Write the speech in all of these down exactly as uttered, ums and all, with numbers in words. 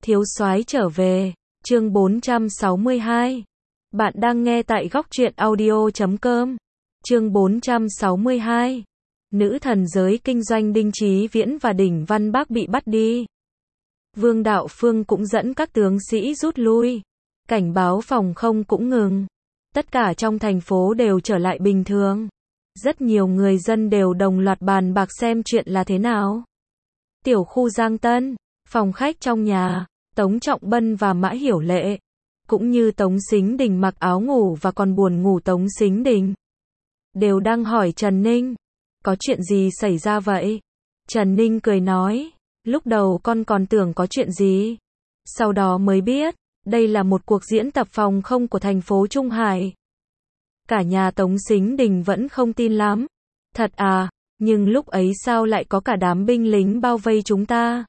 Thiếu soái trở về, chương bốn trăm sáu mươi hai. Bạn đang nghe tại góc truyện audio chấm com. Chương bốn trăm sáu mươi hai. Nữ thần giới kinh doanh Đinh Chí Viễn và Đỉnh Văn Bác bị bắt đi. Vương Đạo Phương cũng dẫn các tướng sĩ rút lui. Cảnh báo phòng không cũng ngừng. Tất cả trong thành phố đều trở lại bình thường. Rất nhiều người dân đều đồng loạt bàn bạc xem chuyện là thế nào. Tiểu khu Giang Tân, phòng khách trong nhà, Tống Trọng Bân và Mã Hiểu Lệ, cũng như Tống Sính Đình mặc áo ngủ và còn buồn ngủ Tống Sính Đình, đều đang hỏi Trần Ninh, có chuyện gì xảy ra vậy? Trần Ninh cười nói, lúc đầu con còn tưởng có chuyện gì, sau đó mới biết, đây là một cuộc diễn tập phòng không của thành phố Trung Hải. Cả nhà Tống Sính Đình vẫn không tin lắm. Thật à, nhưng lúc ấy sao lại có cả đám binh lính bao vây chúng ta?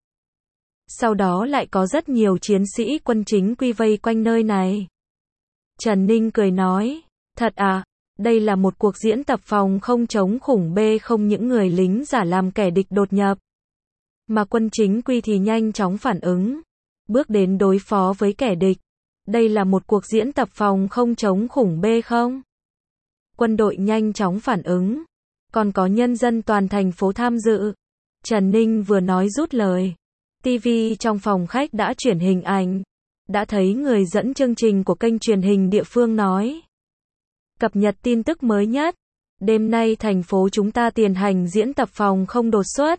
Sau đó lại có rất nhiều chiến sĩ quân chính quy vây quanh nơi này. Trần Ninh cười nói, thật à, đây là một cuộc diễn tập phòng không chống khủng bê, không những người lính giả làm kẻ địch đột nhập, mà quân chính quy thì nhanh chóng phản ứng, bước đến đối phó với kẻ địch. Đây là một cuộc diễn tập phòng không chống khủng bê không? Quân đội nhanh chóng phản ứng, còn có nhân dân toàn thành phố tham dự. Trần Ninh vừa nói rút lời. ti vi trong phòng khách đã chuyển hình ảnh. Đã thấy người dẫn chương trình của kênh truyền hình địa phương nói. Cập nhật tin tức mới nhất. Đêm nay thành phố chúng ta tiến hành diễn tập phòng không đột xuất.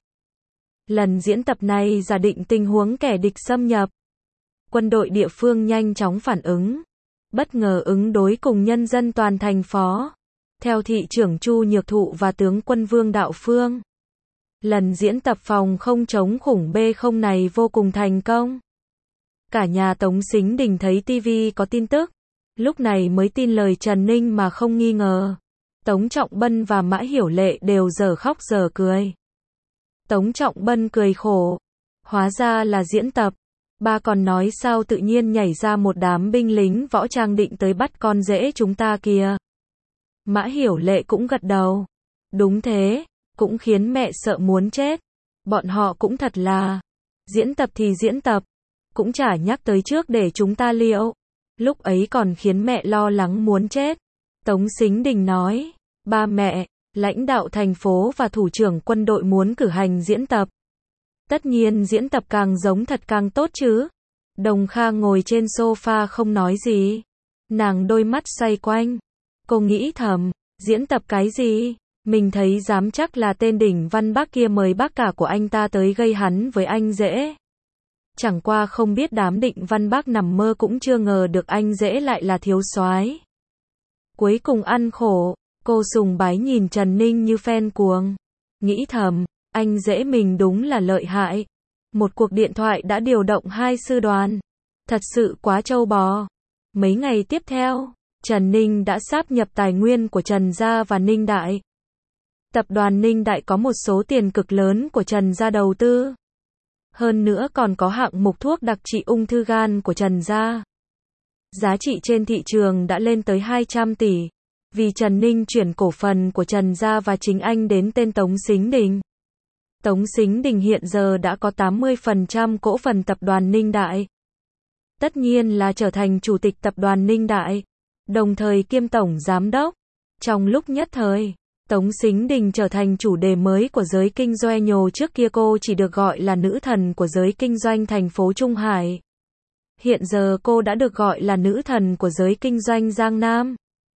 Lần diễn tập này giả định tình huống kẻ địch xâm nhập. Quân đội địa phương nhanh chóng phản ứng. Bất ngờ ứng đối cùng nhân dân toàn thành phố. Theo thị trưởng Chu Nhược Thụ và tướng quân Vương Đạo Phương, lần diễn tập phòng không chống khủng bê không này vô cùng thành công. Cả nhà Tống Sính Đình thấy ti vi có tin tức, lúc này mới tin lời Trần Ninh mà không nghi ngờ. Tống Trọng Bân và Mã Hiểu Lệ đều giờ khóc giờ cười. Tống Trọng Bân cười khổ, hóa ra là diễn tập. Ba còn nói sao tự nhiên nhảy ra một đám binh lính võ trang định tới bắt con rể chúng ta kìa. Mã Hiểu Lệ cũng gật đầu. Đúng thế, cũng khiến mẹ sợ muốn chết. Bọn họ cũng thật là, diễn tập thì diễn tập, cũng chả nhắc tới trước để chúng ta liệu. Lúc ấy còn khiến mẹ lo lắng muốn chết. Tống Sính Đình nói, ba mẹ, lãnh đạo thành phố và thủ trưởng quân đội muốn cử hành diễn tập. Tất nhiên diễn tập càng giống thật càng tốt chứ. Đồng Kha ngồi trên sofa không nói gì. Nàng đôi mắt xoay quanh. Cô nghĩ thầm, diễn tập cái gì? Mình thấy dám chắc là tên Đỉnh Văn Bác kia mời bác cả của anh ta tới gây hắn với anh rể. Chẳng qua không biết đám Định Văn Bác nằm mơ cũng chưa ngờ được anh rể lại là thiếu soái. Cuối cùng ăn khổ, cô sùng bái nhìn Trần Ninh như fan cuồng. Nghĩ thầm, anh rể mình đúng là lợi hại. Một cuộc điện thoại đã điều động hai sư đoàn. Thật sự quá trâu bò. Mấy ngày tiếp theo, Trần Ninh đã sáp nhập tài nguyên của Trần Gia và Ninh Đại. Tập đoàn Ninh Đại có một số tiền cực lớn của Trần Gia đầu tư. Hơn nữa còn có hạng mục thuốc đặc trị ung thư gan của Trần Gia. Giá trị trên thị trường đã lên tới hai trăm tỷ. Vì Trần Ninh chuyển cổ phần của Trần Gia và chính anh đến tên Tống Sính Đình. Tống Sính Đình hiện giờ đã có tám mươi phần trăm cổ phần tập đoàn Ninh Đại. Tất nhiên là trở thành chủ tịch tập đoàn Ninh Đại, đồng thời kiêm tổng giám đốc. Trong lúc nhất thời, Tống Sính Đình trở thành chủ đề mới của giới kinh doanh. Nhồ trước kia cô chỉ được gọi là nữ thần của giới kinh doanh thành phố Trung Hải. Hiện giờ cô đã được gọi là nữ thần của giới kinh doanh Giang Nam.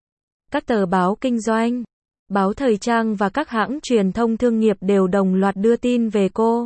Các tờ báo kinh doanh, báo thời trang và các hãng truyền thông thương nghiệp đều đồng loạt đưa tin về cô.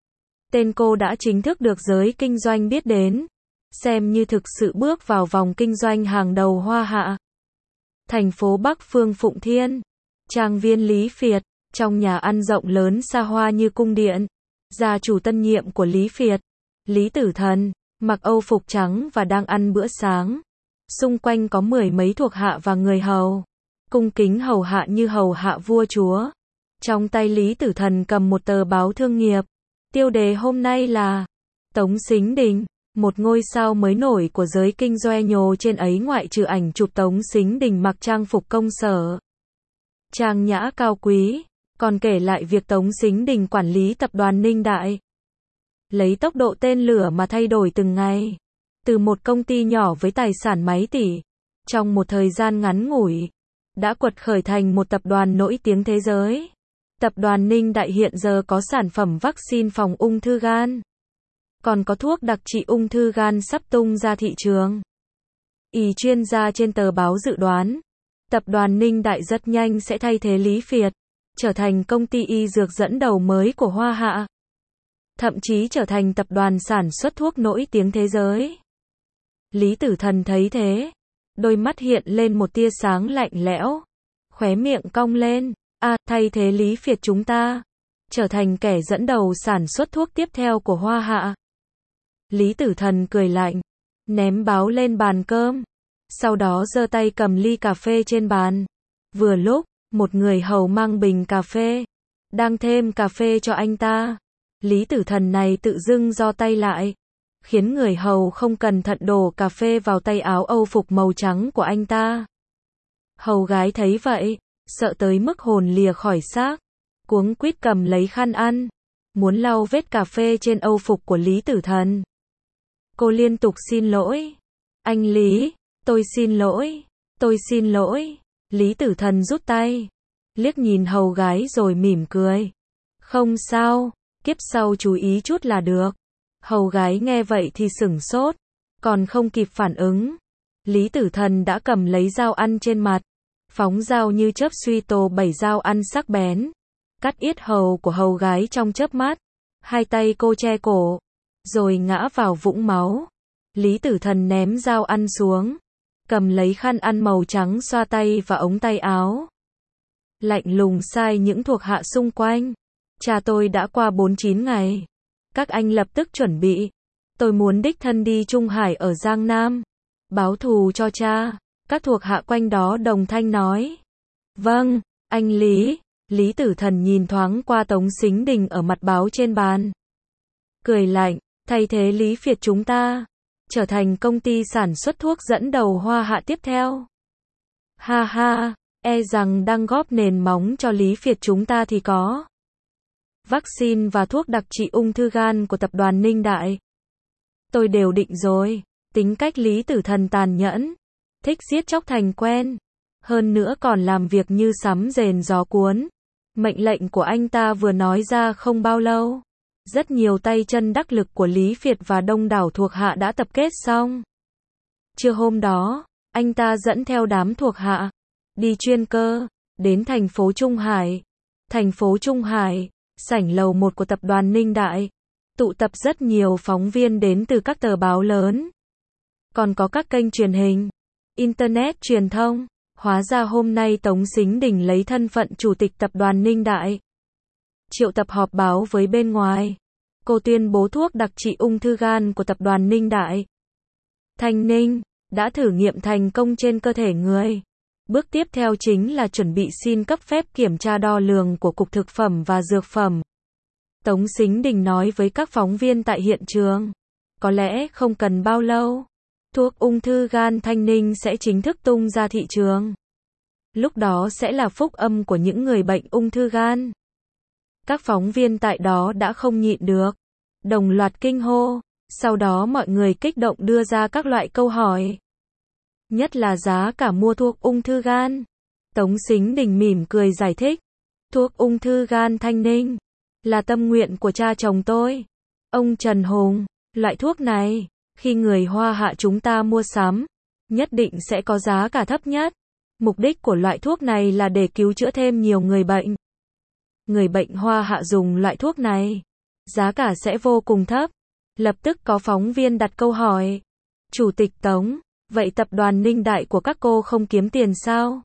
Tên cô đã chính thức được giới kinh doanh biết đến, xem như thực sự bước vào vòng kinh doanh hàng đầu Hoa Hạ. Thành phố Bắc Phương Phụng Thiên, trang viên Lý Phiệt, trong nhà ăn rộng lớn xa hoa như cung điện. Gia chủ tân nhiệm của Lý Phiệt, Lý Tử Thần, mặc âu phục trắng và đang ăn bữa sáng. Xung quanh có mười mấy thuộc hạ và người hầu, cung kính hầu hạ như hầu hạ vua chúa. Trong tay Lý Tử Thần cầm một tờ báo thương nghiệp. Tiêu đề hôm nay là Tống Sính Đình, một ngôi sao mới nổi của giới kinh doanh. Nhồ trên ấy ngoại trừ ảnh chụp Tống Sính Đình mặc trang phục công sở, trang nhã cao quý, còn kể lại việc Tống Sính Đình quản lý tập đoàn Ninh Đại. lấy tốc độ tên lửa mà thay đổi từng ngày. Từ một công ty nhỏ với tài sản mấy tỷ, trong một thời gian ngắn ngủi, đã quật khởi thành một tập đoàn nổi tiếng thế giới. Tập đoàn Ninh Đại hiện giờ có sản phẩm vaccine phòng ung thư gan, còn có thuốc đặc trị ung thư gan sắp tung ra thị trường. Y chuyên gia trên tờ báo dự đoán, tập đoàn Ninh Đại rất nhanh sẽ thay thế Lý Việt, trở thành công ty y dược dẫn đầu mới của Hoa Hạ. Thậm chí trở thành tập đoàn sản xuất thuốc nổi tiếng thế giới. Lý Tử Thần thấy thế, đôi mắt hiện lên một tia sáng lạnh lẽo, khóe miệng cong lên, a, thay thế Lý Việt chúng ta, trở thành kẻ dẫn đầu sản xuất thuốc tiếp theo của Hoa Hạ. Lý Tử Thần cười lạnh, ném báo lên bàn cơm, sau đó giơ tay cầm ly cà phê trên bàn. Vừa lúc, một người hầu mang bình cà phê, đang thêm cà phê cho anh ta. Lý Tử Thần này tự dưng giơ tay lại, khiến người hầu không cẩn thận đổ cà phê vào tay áo âu phục màu trắng của anh ta. Hầu gái thấy vậy, sợ tới mức hồn lìa khỏi xác, cuống quýt cầm lấy khăn ăn, muốn lau vết cà phê trên âu phục của Lý Tử Thần. Cô liên tục xin lỗi. Anh Lý, tôi xin lỗi, tôi xin lỗi. Lý Tử Thần rút tay, liếc nhìn hầu gái rồi mỉm cười. Không sao, kiếp sau chú ý chút là được. Hầu gái nghe vậy thì sửng sốt, còn không kịp phản ứng. Lý Tử Thần đã cầm lấy dao ăn trên mặt, phóng dao như chớp suy tô bảy dao ăn sắc bén, cắt yết hầu của hầu gái trong chớp mắt. Hai tay cô che cổ, rồi ngã vào vũng máu. Lý Tử Thần ném dao ăn xuống, cầm lấy khăn ăn màu trắng xoa tay và ống tay áo. Lạnh lùng sai những thuộc hạ xung quanh. Cha tôi đã qua bốn mươi chín ngày. Các anh lập tức chuẩn bị. Tôi muốn đích thân đi Trung Hải ở Giang Nam, báo thù cho cha. Các thuộc hạ quanh đó đồng thanh nói. Vâng, anh Lý. Lý Tử Thần nhìn thoáng qua Tống Sính Đình ở mặt báo trên bàn, cười lạnh, thay thế Lý Việt chúng ta, trở thành công ty sản xuất thuốc dẫn đầu Hoa Hạ tiếp theo. Ha ha, e rằng đang góp nền móng cho Lý Việt chúng ta thì có. Vaccine và thuốc đặc trị ung thư gan của tập đoàn Ninh Đại. Tôi đều định rồi, tính cách Lý Tử Thần tàn nhẫn, thích giết chóc thành quen, hơn nữa còn làm việc như sấm rền gió cuốn. Mệnh lệnh của anh ta vừa nói ra không bao lâu, rất nhiều tay chân đắc lực của Lý Việt và đông đảo thuộc hạ đã tập kết xong. Trưa hôm đó, anh ta dẫn theo đám thuộc hạ, đi chuyên cơ, đến thành phố Trung Hải. Thành phố Trung Hải, sảnh lầu một của tập đoàn Ninh Đại, tụ tập rất nhiều phóng viên đến từ các tờ báo lớn, còn có các kênh truyền hình, internet truyền thông. Hóa ra hôm nay Tống Sính Đình lấy thân phận chủ tịch tập đoàn Ninh Đại, triệu tập họp báo với bên ngoài. Cô tuyên bố thuốc đặc trị ung thư gan của tập đoàn Ninh Đại, Thanh Ninh, đã thử nghiệm thành công trên cơ thể người. Bước tiếp theo chính là chuẩn bị xin cấp phép kiểm tra đo lường của Cục Thực phẩm và Dược phẩm. Tống Sính Đình nói với các phóng viên tại hiện trường, có lẽ không cần bao lâu, thuốc ung thư gan Thanh Ninh sẽ chính thức tung ra thị trường. Lúc đó sẽ là phúc âm của những người bệnh ung thư gan. Các phóng viên tại đó đã không nhịn được, đồng loạt kinh hô. Sau đó mọi người kích động đưa ra các loại câu hỏi, nhất là giá cả mua thuốc ung thư gan. Tống Sính Đình mỉm cười giải thích, thuốc ung thư gan Thanh Ninh là tâm nguyện của cha chồng tôi, ông Trần Hùng. Loại thuốc này, khi người Hoa Hạ chúng ta mua sắm, nhất định sẽ có giá cả thấp nhất. Mục đích của loại thuốc này là để cứu chữa thêm nhiều người bệnh. Người bệnh Hoa Hạ dùng loại thuốc này, giá cả sẽ vô cùng thấp. Lập tức có phóng viên đặt câu hỏi, Chủ tịch Tống, vậy tập đoàn Ninh Đại của các cô không kiếm tiền sao?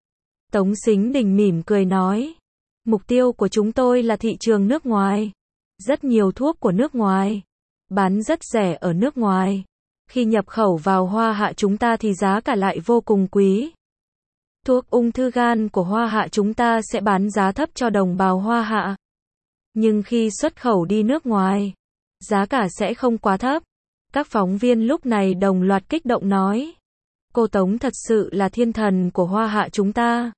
Tống Sính Đình mỉm cười nói, mục tiêu của chúng tôi là thị trường nước ngoài. Rất nhiều thuốc của nước ngoài bán rất rẻ ở nước ngoài, khi nhập khẩu vào Hoa Hạ chúng ta thì giá cả lại vô cùng quý. Thuốc ung thư gan của Hoa Hạ chúng ta sẽ bán giá thấp cho đồng bào Hoa Hạ, nhưng khi xuất khẩu đi nước ngoài, giá cả sẽ không quá thấp. Các phóng viên lúc này đồng loạt kích động nói, cô Tống thật sự là thiên thần của Hoa Hạ chúng ta.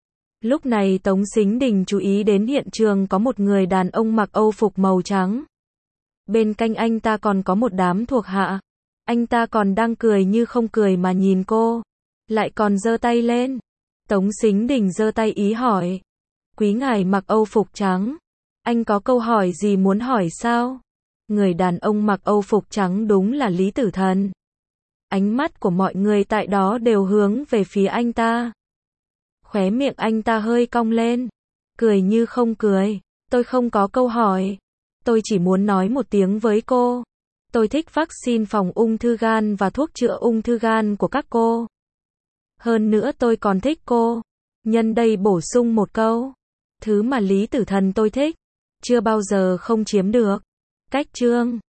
Lúc này Tống Sính Đình chú ý đến hiện trường có một người đàn ông mặc âu phục màu trắng, Bên cạnh anh ta còn có một đám thuộc hạ. Anh ta còn đang cười như không cười mà nhìn cô. Lại còn giơ tay lên. Tống Sính Đình giơ tay ý hỏi. Quý ngài mặc Âu phục trắng. Anh có câu hỏi gì muốn hỏi sao? Người đàn ông mặc Âu phục trắng đúng là Lý Tử Thần. Ánh mắt của mọi người tại đó đều hướng về phía anh ta. Khóe miệng anh ta hơi cong lên. Cười như không cười. Tôi không có câu hỏi. Tôi chỉ muốn nói một tiếng với cô. Tôi thích vaccine phòng ung thư gan và thuốc chữa ung thư gan của các cô. Hơn nữa tôi còn thích cô. Nhân đây bổ sung một câu. Thứ mà Lý Tử Thần tôi thích, chưa bao giờ không chiếm được. Cách chương